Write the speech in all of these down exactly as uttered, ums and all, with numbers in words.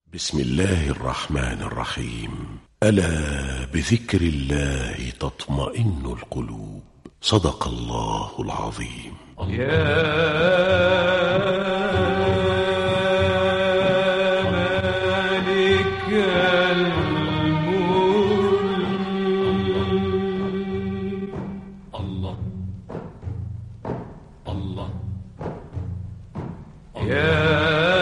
بسم الله الرحمن الرحيم. ألا بذكر الله تطمئن القلوب. صدق الله العظيم. يا مالك الملك. الله الله يا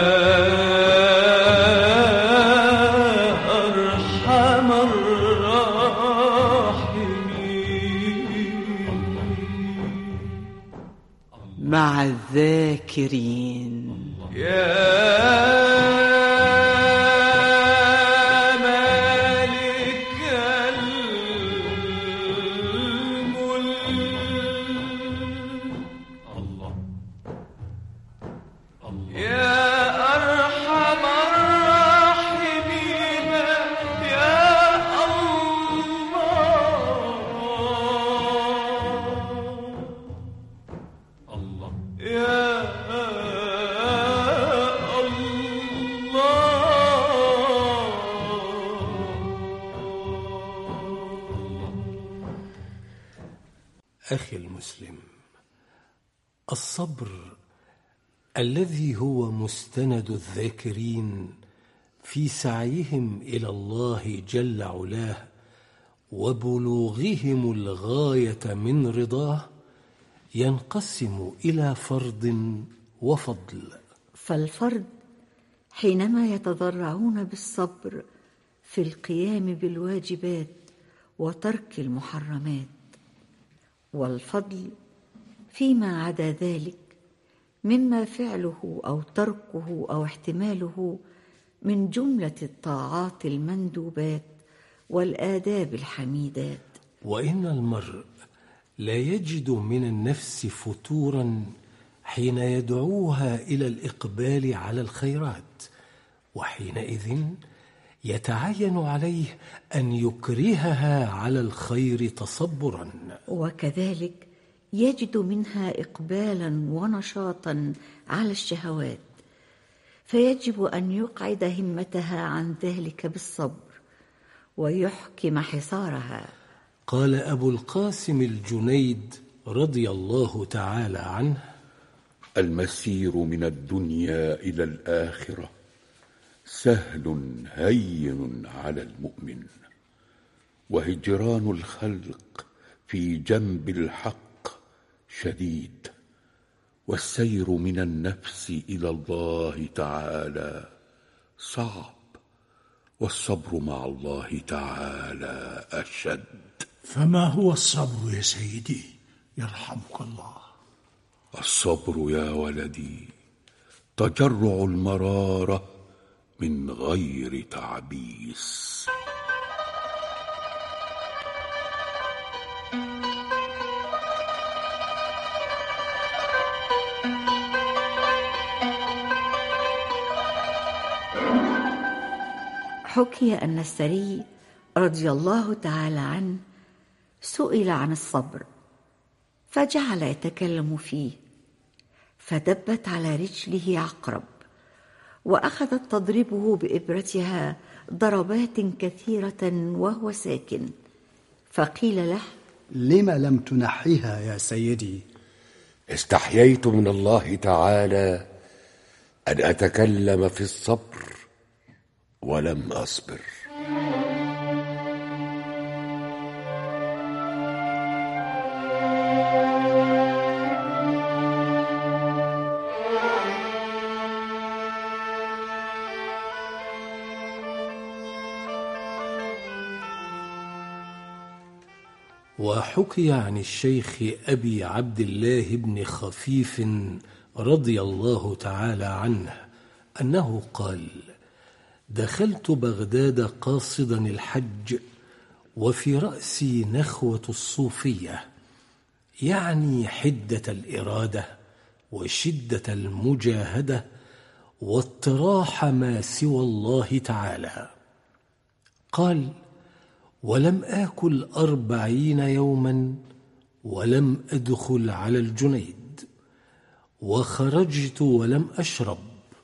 مع الذاكرين. يا مالك الملك. الله يا أرحم الراحمين. يا الله يا أخي المسلم، الصبر الذي هو مستند الذاكرين في سعيهم إلى الله جل علاه وبلوغهم الغاية من رضاه ينقسم إلى فرض وفضل. فالفرد حينما يتضرعون بالصبر في القيام بالواجبات وترك المحرمات، والفضل فيما عدا ذلك مما فعله أو تركه أو احتماله من جملة الطاعات المندوبات والآداب الحميدات. وإن المرء لا يجد من النفس فتورا حين يدعوها إلى الإقبال على الخيرات، وحينئذ يتعين عليه أن يكرهها على الخير تصبرا، وكذلك يجد منها إقبالا ونشاطا على الشهوات، فيجب أن يقعد همتها عن ذلك بالصبر ويحكم حصارها. قال أبو القاسم الجنيد رضي الله تعالى عنه: المسير من الدنيا إلى الآخرة سهل هين على المؤمن، وهجران الخلق في جنب الحق شديد، والسير من النفس إلى الله تعالى صعب، والصبر مع الله تعالى أشد. فما هو الصبر يا سيدي يرحمك الله؟ الصبر يا ولدي تجرع المرارة من غير تعبيس. حكي أن السري رضي الله تعالى عنه سئل عن الصبر فجعل يتكلم فيه، فدبت على رجله عقرب وأخذت تضربه بإبرتها ضربات كثيرة وهو ساكن، فقيل له: لم لم تنحيها يا سيدي؟ استحييت من الله تعالى أن أتكلم في الصبر ولم أصبر. وحكي عن الشيخ أبي عبد الله بن خفيف رضي الله تعالى عنه أنه قال: دخلت بغداد قاصدا الحج وفي رأسي نخوة الصوفية، يعني حدة الإرادة وشدة المجاهدة واطراح ما سوى الله تعالى. قال: ولم آكل أربعين يوما ولم أدخل على الجنيد، وخرجت ولم أشرب،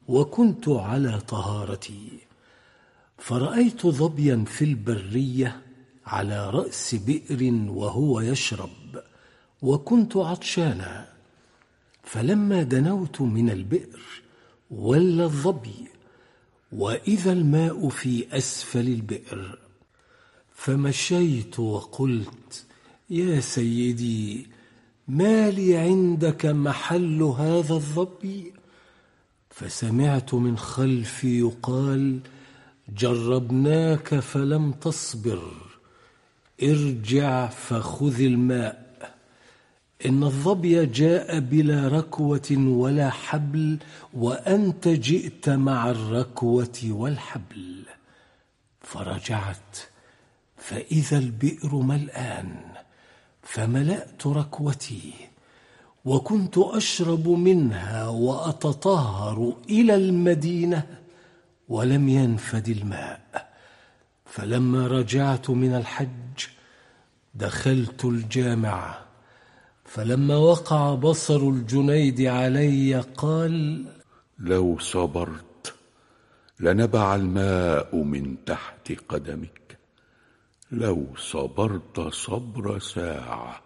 وكنت على طهارتي، فرأيت ظبيا في البرية على رأس بئر وهو يشرب، وكنت عطشانا، فلما دنوت من البئر ولى الظبي، وإذا الماء في أسفل البئر، فمشيت وقلت: يا سيدي، ما لي عندك محل هذا الظبي؟ فسمعت من خلفي يقال: جربناك فلم تصبر، ارجع فخذ الماء، إن الظبي جاء بلا ركوة ولا حبل، وأنت جئت مع الركوة والحبل. فرجعت فإذا البئر ملآن، فملأت ركوتي، وكنت أشرب منها وأتطهر إلى المدينة، ولم ينفد الماء. فلما رجعت من الحج دخلت الجامعة، فلما وقع بصر الجنيد علي قال: لو صبرت لنبع الماء من تحت قدمك، لو صبرت صبر ساعة.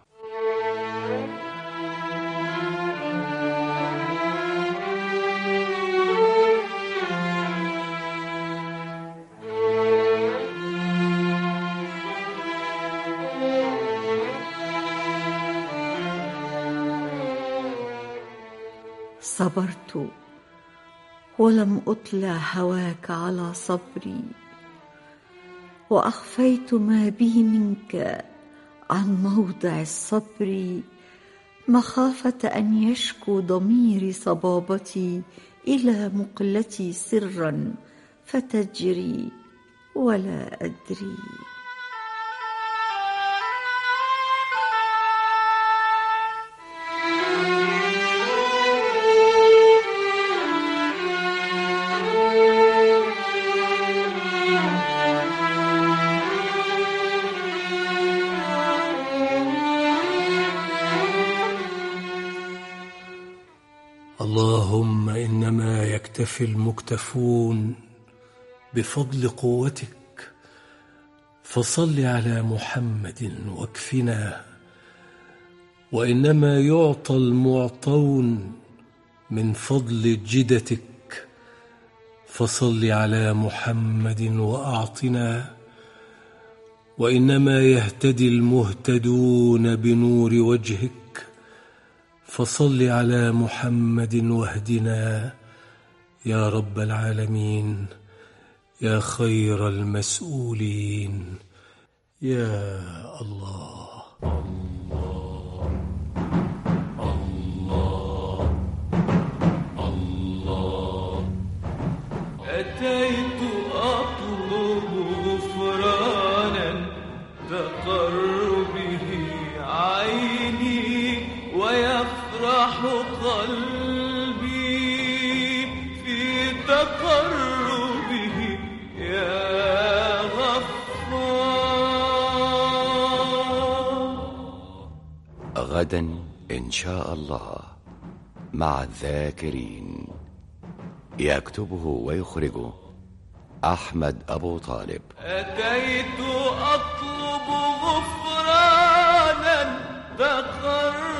صبرت ولم أطلع هواك على صبري، وأخفيت ما بي منك عن موضع الصبر، مخافة أن يشكو ضميري صبابتي إلى مقلتي سرا فتجري ولا أدري. اللهم إنما يكتفي المكتفون بفضل قوتك، فصل على محمد واكفنا، وإنما يعطى المعطون من فضل جدتك، فصل على محمد وأعطنا، وإنما يهتدي المهتدون بنور وجهك، فصل على محمد واهدنا يا رب العالمين، يا خير المسؤولين، يا الله. الله الله الله. أتيت أطلب غفرانا تقر به عيني، ويفرح قلبي في تقربه يا غفار. غدا إن شاء الله مع الذاكرين، يكتبه ويخرجه أحمد أبو طالب. أتيت أطلب غفرانا تقر